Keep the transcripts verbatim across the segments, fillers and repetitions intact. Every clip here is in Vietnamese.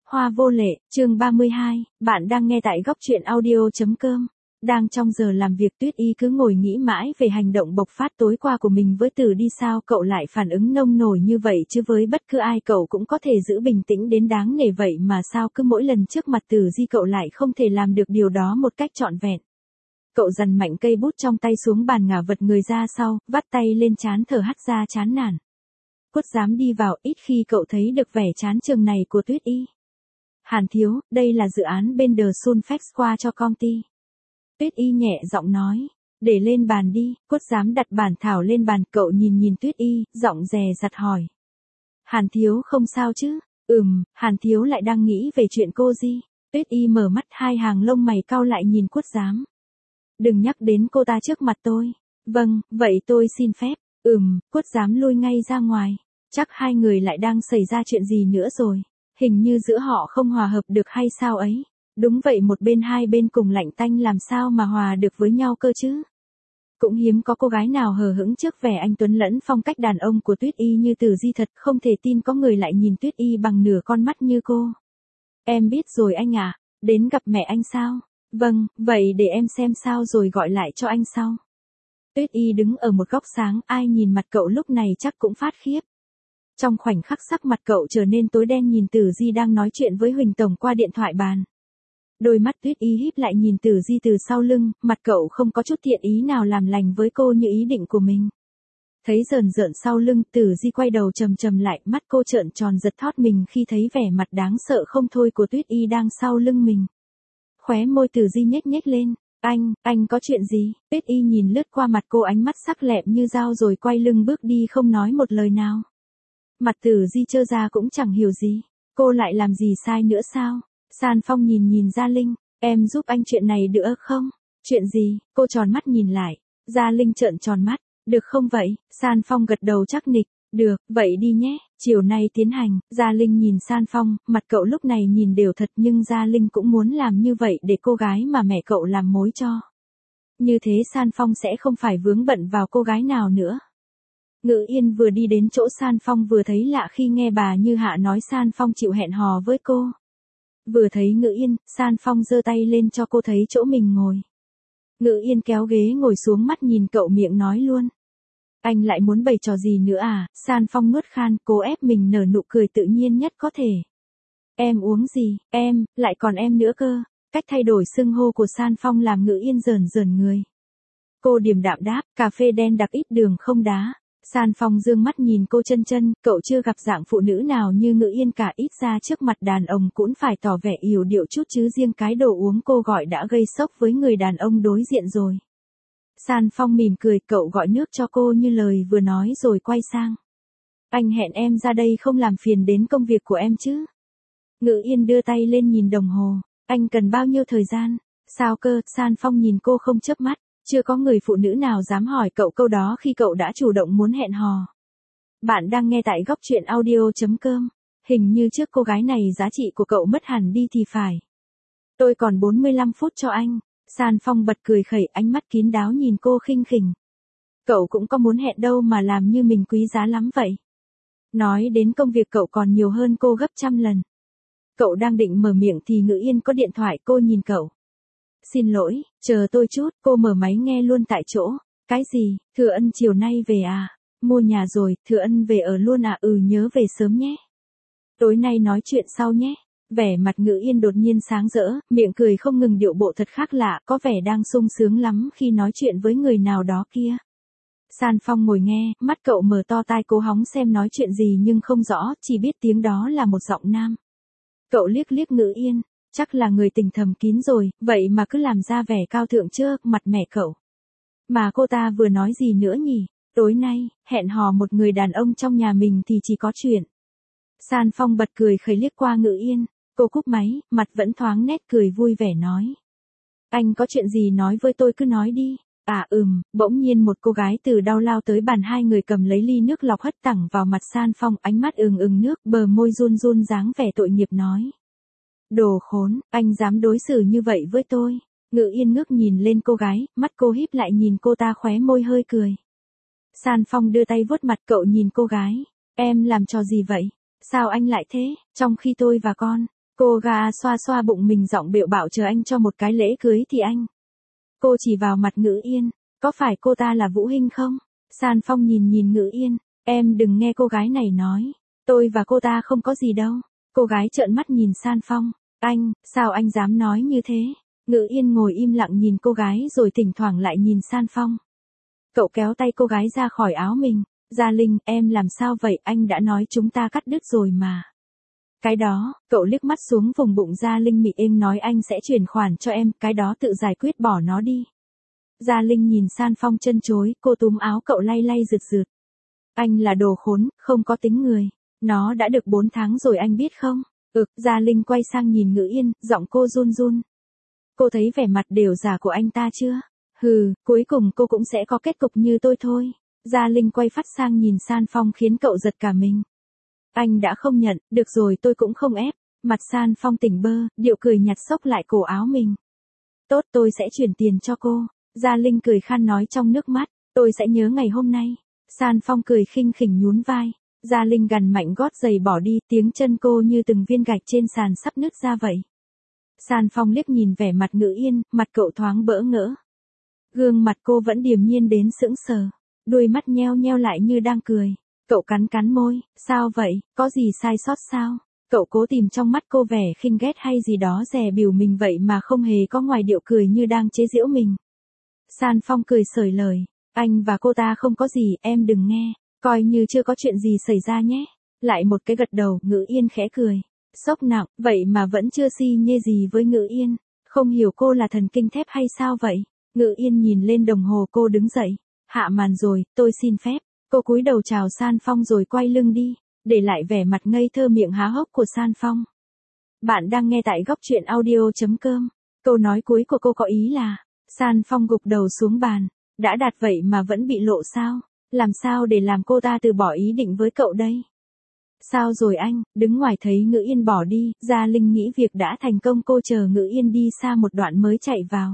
Hoa vô lệ, chương ba mươi hai, bạn đang nghe tại góc truyện audio.com. Đang trong giờ làm việc Tuyết Y cứ ngồi nghĩ mãi về hành động bộc phát tối qua của mình với Tử Đi, sao cậu lại phản ứng nông nổi như vậy chứ, với bất cứ ai cậu cũng có thể giữ bình tĩnh đến đáng nể vậy mà sao cứ mỗi lần trước mặt Tử Di cậu lại không thể làm được điều đó một cách trọn vẹn. Cậu dằn mạnh cây bút trong tay xuống bàn, ngả vật người ra sau, vắt tay lên trán thở hắt ra chán nản. Quất dám đi vào, ít khi cậu thấy được vẻ chán chường này của Tuyết Y. Hàn thiếu, đây là dự án bên The Sunflex qua cho công ty. Tuyết Y nhẹ giọng nói, để lên bàn đi. Quất dám đặt bản thảo lên bàn, cậu nhìn nhìn Tuyết Y, giọng dè dặt hỏi. Hàn thiếu không sao chứ? Ừm, Hàn thiếu lại đang nghĩ về chuyện cô Di. Tuyết Y mở mắt, hai hàng lông mày cau lại nhìn Quất dám. Đừng nhắc đến cô ta trước mặt tôi. Vâng, vậy tôi xin phép. Ừm, Quất dám lui ngay ra ngoài. Chắc hai người lại đang xảy ra chuyện gì nữa rồi. Hình như giữa họ không hòa hợp được hay sao ấy. Đúng vậy, một bên hai bên cùng lạnh tanh làm sao mà hòa được với nhau cơ chứ. Cũng hiếm có cô gái nào hờ hững trước vẻ anh tuấn lẫn phong cách đàn ông của Tuyết Y như Tử Di, thật không thể tin có người lại nhìn Tuyết Y bằng nửa con mắt như cô. Em biết rồi anh à, đến gặp mẹ anh sao? Vâng, vậy để em xem sao rồi gọi lại cho anh sau. Tuyết Y đứng ở một góc sáng, ai nhìn mặt cậu lúc này chắc cũng phát khiếp. Trong khoảnh khắc sắc mặt cậu trở nên tối đen, nhìn Tử Di đang nói chuyện với Huỳnh Tổng qua điện thoại bàn. Đôi mắt Tuyết Y híp lại nhìn Tử Di từ sau lưng, mặt cậu không có chút thiện ý nào làm lành với cô như ý định của mình. Thấy rờn rợn sau lưng, Tử Di quay đầu trầm trầm lại, mắt cô trợn tròn giật thót mình khi thấy vẻ mặt đáng sợ không thôi của Tuyết Y đang sau lưng mình. Khóe môi Tử Di nhếch nhếch lên. Anh, anh có chuyện gì? Tuyết Y nhìn lướt qua mặt cô, ánh mắt sắc lẹm như dao rồi quay lưng bước đi không nói một lời nào. Mặt Tử Di trơ ra cũng chẳng hiểu gì. Cô lại làm gì sai nữa sao? San Phong nhìn nhìn Gia Linh. Em giúp anh chuyện này được không? Chuyện gì? Cô tròn mắt nhìn lại. Gia Linh trợn tròn mắt. Được không vậy? San Phong gật đầu chắc nịch. Được, vậy đi nhé. Chiều nay tiến hành. Gia Linh nhìn San Phong, mặt cậu lúc này nhìn đều thật, nhưng Gia Linh cũng muốn làm như vậy để cô gái mà mẹ cậu làm mối cho. Như thế San Phong sẽ không phải vướng bận vào cô gái nào nữa. Ngự Yên vừa đi đến chỗ San Phong vừa thấy lạ khi nghe bà Như Hạ nói San Phong chịu hẹn hò với cô. Vừa thấy Ngự Yên, San Phong giơ tay lên cho cô thấy chỗ mình ngồi. Ngự Yên kéo ghế ngồi xuống, mắt nhìn cậu miệng nói luôn. Anh lại muốn bày trò gì nữa à? San Phong nuốt khan, cố ép mình nở nụ cười tự nhiên nhất có thể. Em uống gì? Em, lại còn em nữa cơ. Cách thay đổi xưng hô của San Phong làm Ngự Yên rờn rờn người. Cô điềm đạm đáp, cà phê đen đặc ít đường không đá. San Phong dương mắt nhìn cô chân chân, cậu chưa gặp dạng phụ nữ nào như Ngự Yên cả, ít ra trước mặt đàn ông cũng phải tỏ vẻ yểu điệu chút chứ, riêng cái đồ uống cô gọi đã gây sốc với người đàn ông đối diện rồi. San Phong mỉm cười, cậu gọi nước cho cô như lời vừa nói rồi quay sang. Anh hẹn em ra đây không làm phiền đến công việc của em chứ? Ngự Yên đưa tay lên nhìn đồng hồ. Anh cần bao nhiêu thời gian? Sao cơ? San Phong nhìn cô không chớp mắt. Chưa có người phụ nữ nào dám hỏi cậu câu đó khi cậu đã chủ động muốn hẹn hò. Bạn đang nghe tại góc truyện audio.com. Hình như trước cô gái này giá trị của cậu mất hẳn đi thì phải. Tôi còn bốn mươi lăm phút cho anh. San Phong bật cười khẩy, ánh mắt kín đáo nhìn cô khinh khỉnh. Cậu cũng có muốn hẹn đâu mà làm như mình quý giá lắm vậy. Nói đến công việc cậu còn nhiều hơn cô gấp trăm lần. Cậu đang định mở miệng thì Ngự Yên có điện thoại, cô nhìn cậu. Xin lỗi, chờ tôi chút. Cô mở máy nghe luôn tại chỗ. Cái gì? Thừa Ân chiều nay về à? Mua nhà rồi, Thừa Ân về ở luôn à? Ừ, nhớ về sớm nhé. Tối nay nói chuyện sau nhé. Vẻ mặt Ngự Yên đột nhiên sáng rỡ, miệng cười không ngừng, điệu bộ thật khác lạ, có vẻ đang sung sướng lắm khi nói chuyện với người nào đó kia. San Phong ngồi nghe, mắt cậu mở to tai cố hóng xem nói chuyện gì nhưng không rõ, chỉ biết tiếng đó là một giọng nam. Cậu liếc liếc Ngự Yên, chắc là người tình thầm kín rồi, vậy mà cứ làm ra vẻ cao thượng trước mặt mẹ cậu. Mà cô ta vừa nói gì nữa nhỉ? Tối nay, hẹn hò một người đàn ông trong nhà mình thì chỉ có chuyện. San Phong bật cười khẩy liếc qua Ngự Yên. Cô cúp máy, mặt vẫn thoáng nét cười vui vẻ nói. Anh có chuyện gì nói với tôi cứ nói đi. À ừm, bỗng nhiên một cô gái từ đau lao tới bàn, hai người cầm lấy ly nước lọc hất thẳng vào mặt San Phong, ánh mắt ừng ừng nước, bờ môi run run dáng vẻ tội nghiệp nói. Đồ khốn, anh dám đối xử như vậy với tôi. Ngự Yên ngước nhìn lên cô gái, mắt cô híp lại nhìn cô ta, khóe môi hơi cười. San Phong đưa tay vuốt mặt cậu, nhìn cô gái. Em làm trò gì vậy? Sao anh lại thế, trong khi tôi và con, Cô ga xoa xoa bụng mình giọng bệu bạo chờ anh cho một cái lễ cưới thì anh. Cô chỉ vào mặt Ngữ Yên, có phải cô ta là Vũ Hinh không? San Phong nhìn nhìn Ngữ Yên, em đừng nghe cô gái này nói, tôi và cô ta không có gì đâu. Cô gái trợn mắt nhìn San Phong, anh, sao anh dám nói như thế? Ngữ Yên ngồi im lặng nhìn cô gái rồi thỉnh thoảng lại nhìn San Phong. Cậu kéo tay cô gái ra khỏi áo mình, Gia Linh, em làm sao vậy, anh đã nói chúng ta cắt đứt rồi mà. Cái đó, cậu liếc mắt xuống vùng bụng Gia Linh mị êm nói anh sẽ chuyển khoản cho em, cái đó tự giải quyết bỏ nó đi. Gia Linh nhìn San Phong chân chối, cô túm áo cậu lay lay rượt rượt. Anh là đồ khốn, không có tính người. Nó đã được bốn tháng rồi anh biết không? Ực, Gia Linh quay sang nhìn Ngữ Yên, giọng cô run run. Cô thấy vẻ mặt đều giả của anh ta chưa? Hừ, cuối cùng cô cũng sẽ có kết cục như tôi thôi. Gia Linh quay phát sang nhìn San Phong khiến cậu giật cả mình. Anh đã không nhận, được rồi tôi cũng không ép. Mặt San Phong tỉnh bơ, điệu cười nhặt xốc lại cổ áo mình. Tốt tôi sẽ chuyển tiền cho cô. Gia Linh cười khan nói trong nước mắt, tôi sẽ nhớ ngày hôm nay. San Phong cười khinh khỉnh nhún vai. Gia Linh gằn mạnh gót giày bỏ đi, tiếng chân cô như từng viên gạch trên sàn sắp nứt ra vậy. San Phong liếc nhìn vẻ mặt Ngữ Yên, mặt cậu thoáng bỡ ngỡ. Gương mặt cô vẫn điềm nhiên đến sững sờ, đuôi mắt nheo nheo lại như đang cười. Cậu cắn cắn môi, sao vậy, có gì sai sót sao? Cậu cố tìm trong mắt cô vẻ khinh ghét hay gì đó dè bỉu mình vậy mà không hề có ngoài điệu cười như đang chế giễu mình. San Phong cười sởi lời, anh và cô ta không có gì, em đừng nghe, coi như chưa có chuyện gì xảy ra nhé. Lại một cái gật đầu, Ngữ Yên khẽ cười. Sốc nặng, vậy mà vẫn chưa si nhê gì với Ngữ Yên. Không hiểu cô là thần kinh thép hay sao vậy? Ngữ Yên nhìn lên đồng hồ cô đứng dậy. Hạ màn rồi, tôi xin phép. Cô cúi đầu chào San Phong rồi quay lưng đi, để lại vẻ mặt ngây thơ miệng há hốc của San Phong. Bạn đang nghe tại góc truyện audio chấm com. Câu nói cuối của cô có ý là, San Phong gục đầu xuống bàn. Đã đạt vậy mà vẫn bị lộ sao? Làm sao để làm cô ta từ bỏ ý định với cậu đây? Sao rồi anh, đứng ngoài thấy Ngữ Yên bỏ đi, Gia Linh nghĩ việc đã thành công cô chờ Ngữ Yên đi xa một đoạn mới chạy vào.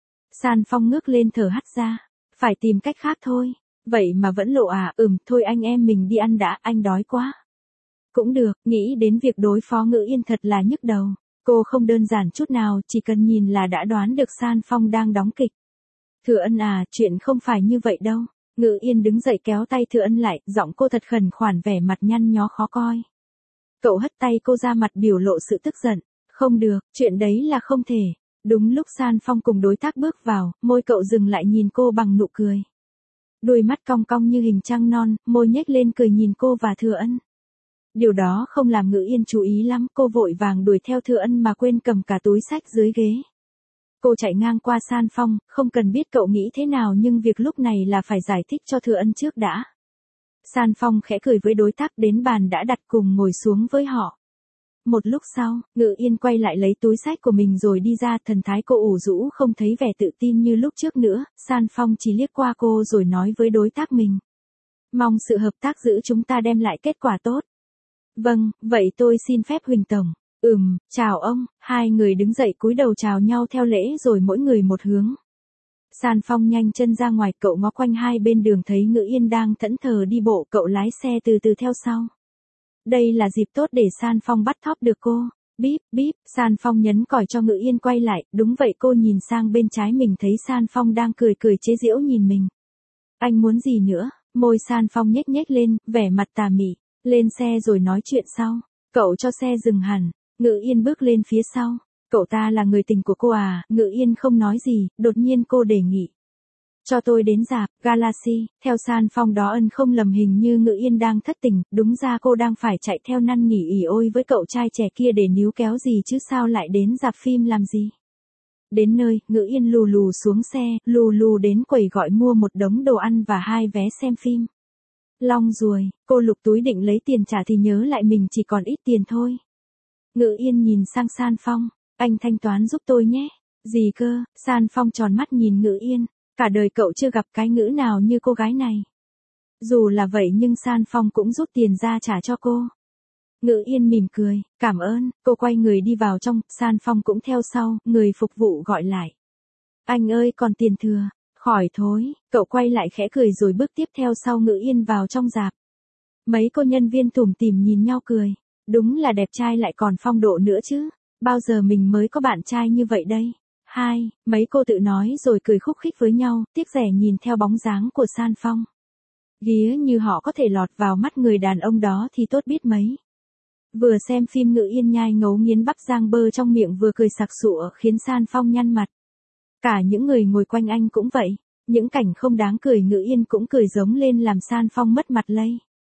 San Phong ngước lên thở hắt ra, phải tìm cách khác thôi, vậy mà vẫn lộ à, ừm, thôi anh em mình đi ăn đã, anh đói quá. Cũng được, nghĩ đến việc đối phó Ngữ Yên thật là nhức đầu, cô không đơn giản chút nào, chỉ cần nhìn là đã đoán được San Phong đang đóng kịch. Thừa Ân à, chuyện không phải như vậy đâu. Ngữ Yên đứng dậy kéo tay Thừa Ân lại, giọng cô thật khẩn khoản vẻ mặt nhăn nhó khó coi. Cậu hất tay cô ra mặt biểu lộ sự tức giận. Không được, chuyện đấy là không thể. Đúng lúc San Phong cùng đối tác bước vào, môi cậu dừng lại nhìn cô bằng nụ cười. Đôi mắt cong cong như hình trăng non, môi nhếch lên cười nhìn cô và Thừa Ân. Điều đó không làm Ngữ Yên chú ý lắm, cô vội vàng đuổi theo Thừa Ân mà quên cầm cả túi sách dưới ghế. Cô chạy ngang qua San Phong, không cần biết cậu nghĩ thế nào nhưng việc lúc này là phải giải thích cho Thừa Ân trước đã. San Phong khẽ cười với đối tác đến bàn đã đặt cùng ngồi xuống với họ. Một lúc sau, Ngữ Yên quay lại lấy túi sách của mình rồi đi ra, thần thái cô ủ rũ không thấy vẻ tự tin như lúc trước nữa. San Phong chỉ liếc qua cô rồi nói với đối tác mình. Mong sự hợp tác giữa chúng ta đem lại kết quả tốt. Vâng, vậy tôi xin phép Huỳnh Tổng. Ừm, chào ông, hai người đứng dậy cúi đầu chào nhau theo lễ rồi mỗi người một hướng. San Phong nhanh chân ra ngoài, cậu ngó quanh hai bên đường thấy Ngữ Yên đang thẫn thờ đi bộ, cậu lái xe từ từ theo sau. Đây là dịp tốt để San Phong bắt thóp được cô. Bíp, bíp, San Phong nhấn còi cho Ngữ Yên quay lại, đúng vậy cô nhìn sang bên trái mình thấy San Phong đang cười cười chế giễu nhìn mình. Anh muốn gì nữa? Môi San Phong nhếch nhếch lên, vẻ mặt tà mị, lên xe rồi nói chuyện sau. Cậu cho xe dừng hẳn. Ngữ Yên bước lên phía sau. Cậu ta là người tình của cô à? Ngữ Yên không nói gì, đột nhiên cô đề nghị. Cho tôi đến rạp Galaxy. Theo San Phong đó ân không lầm hình như Ngữ Yên đang thất tình, đúng ra cô đang phải chạy theo năn nỉ ỉ ôi với cậu trai trẻ kia để níu kéo gì chứ sao lại đến rạp phim làm gì. Đến nơi, Ngữ Yên lù lù xuống xe, lù lù đến quầy gọi mua một đống đồ ăn và hai vé xem phim. Long ruồi, cô lục túi định lấy tiền trả thì nhớ lại mình chỉ còn ít tiền thôi. Ngữ Yên nhìn sang San Phong, anh thanh toán giúp tôi nhé. Gì cơ? San Phong tròn mắt nhìn Ngữ Yên, cả đời cậu chưa gặp cái ngữ nào như cô gái này. Dù là vậy nhưng San Phong cũng rút tiền ra trả cho cô. Ngữ Yên mỉm cười, cảm ơn, cô quay người đi vào trong, San Phong cũng theo sau, người phục vụ gọi lại. Anh ơi còn tiền thừa, khỏi thối, cậu quay lại khẽ cười rồi bước tiếp theo sau Ngữ Yên vào trong rạp. Mấy cô nhân viên tủm tỉm nhìn nhau cười. Đúng là đẹp trai lại còn phong độ nữa chứ. Bao giờ mình mới có bạn trai như vậy đây? Hai, mấy cô tự nói rồi cười khúc khích với nhau, tiếc rẻ nhìn theo bóng dáng của San Phong. Ghía như họ có thể lọt vào mắt người đàn ông đó thì tốt biết mấy. Vừa xem phim Ngự Yên nhai ngấu nghiến bắp rang bơ trong miệng vừa cười sặc sụa khiến San Phong nhăn mặt. Cả những người ngồi quanh anh cũng vậy. Những cảnh không đáng cười Ngự Yên cũng cười giống lên làm San Phong mất mặt lây.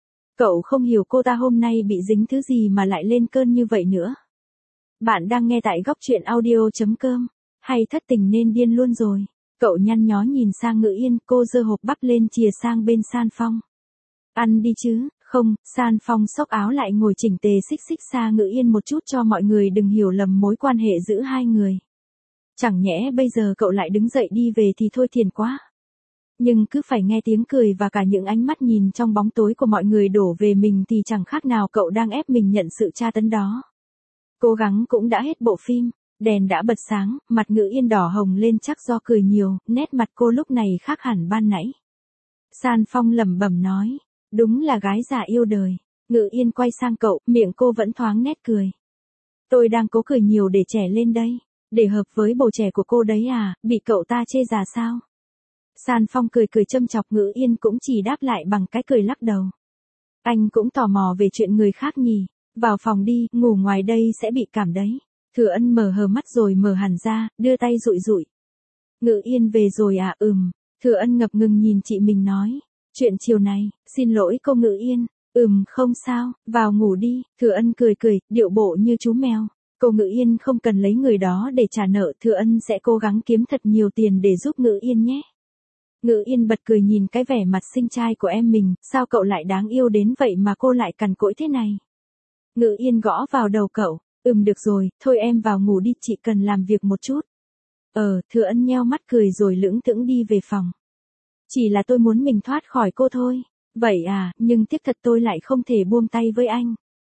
Cậu không hiểu cô ta hôm nay bị dính thứ gì mà lại lên cơn như vậy nữa. Bạn đang nghe tại góc truyện audio.com. Hay thất tình nên điên luôn rồi. Cậu nhăn nhó nhìn sang Ngự Yên, cô giơ hộp bắp lên chìa sang bên San Phong. Ăn đi chứ, không, San Phong xốc áo lại ngồi chỉnh tề xích xích xa Ngự Yên một chút cho mọi người đừng hiểu lầm mối quan hệ giữa hai người. Chẳng nhẽ bây giờ cậu lại đứng dậy đi về thì thôi thiền quá. Nhưng cứ phải nghe tiếng cười và cả những ánh mắt nhìn trong bóng tối của mọi người đổ về mình thì chẳng khác nào cậu đang ép mình nhận sự tra tấn đó. Cố gắng cũng đã hết bộ phim, đèn đã bật sáng, mặt Ngự Yên đỏ hồng lên chắc do cười nhiều, nét mặt cô lúc này khác hẳn ban nãy. San Phong lẩm bẩm nói, đúng là gái già yêu đời. Ngự Yên quay sang cậu, miệng cô vẫn thoáng nét cười. Tôi đang cố cười nhiều để trẻ lên đây, để hợp với bầu trẻ của cô đấy à, bị cậu ta chê già sao? San Phong cười cười châm chọc Ngự Yên cũng chỉ đáp lại bằng cái cười lắc đầu. Anh cũng tò mò về chuyện người khác nhỉ, vào phòng đi, ngủ ngoài đây sẽ bị cảm đấy. Thừa Ân mở hờ mắt rồi mở hẳn ra, đưa tay dụi dụi. Ngự Yên về rồi à, ừm. Thừa Ân ngập ngừng nhìn chị mình nói. Chuyện chiều này, xin lỗi cô Ngự Yên. Ừm, không sao, vào ngủ đi. Thừa Ân cười cười, điệu bộ như chú mèo. Cô Ngự Yên không cần lấy người đó để trả nợ, Thừa Ân sẽ cố gắng kiếm thật nhiều tiền để giúp Ngự Yên nhé. Ngự Yên bật cười nhìn cái vẻ mặt xinh trai của em mình, sao cậu lại đáng yêu đến vậy mà cô lại cằn cỗi thế này. Ngự Yên gõ vào đầu cậu, ừm được rồi, thôi em vào ngủ đi, chị cần làm việc một chút. Ờ, Thừa Ân nheo mắt cười rồi lững thững đi về phòng. Chỉ là tôi muốn mình thoát khỏi cô thôi. Vậy à, nhưng tiếc thật tôi lại không thể buông tay với anh.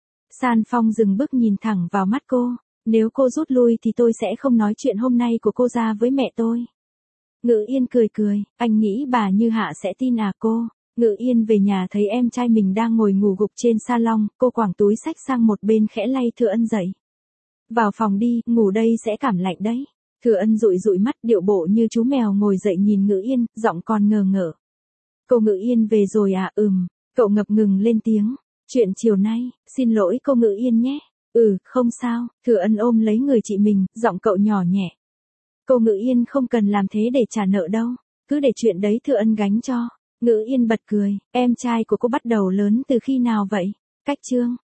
San Phong dừng bước nhìn thẳng vào mắt cô, nếu cô rút lui thì tôi sẽ không nói chuyện hôm nay của cô ra với mẹ tôi. Ngự Yên cười cười, anh nghĩ bà Như Hạ sẽ tin à cô? Ngự Yên về nhà thấy em trai mình đang ngồi ngủ gục trên salon, cô quàng túi xách sang một bên khẽ lay Thừa Ân dậy. Vào phòng đi, ngủ đây sẽ cảm lạnh đấy. Thừa Ân dụi dụi mắt điệu bộ như chú mèo ngồi dậy nhìn Ngự Yên, giọng còn ngờ ngợ. Cô Ngự Yên về rồi à, ừm, cậu ngập ngừng lên tiếng. Chuyện chiều nay, xin lỗi cô Ngự Yên nhé. Ừ, không sao, Thừa Ân ôm lấy người chị mình, giọng cậu nhỏ nhẹ. Cô Ngự Yên không cần làm thế để trả nợ đâu, cứ để chuyện đấy Thừa Ân gánh cho. Ngự Yên bật cười, em trai của cô bắt đầu lớn từ khi nào vậy? Cách chương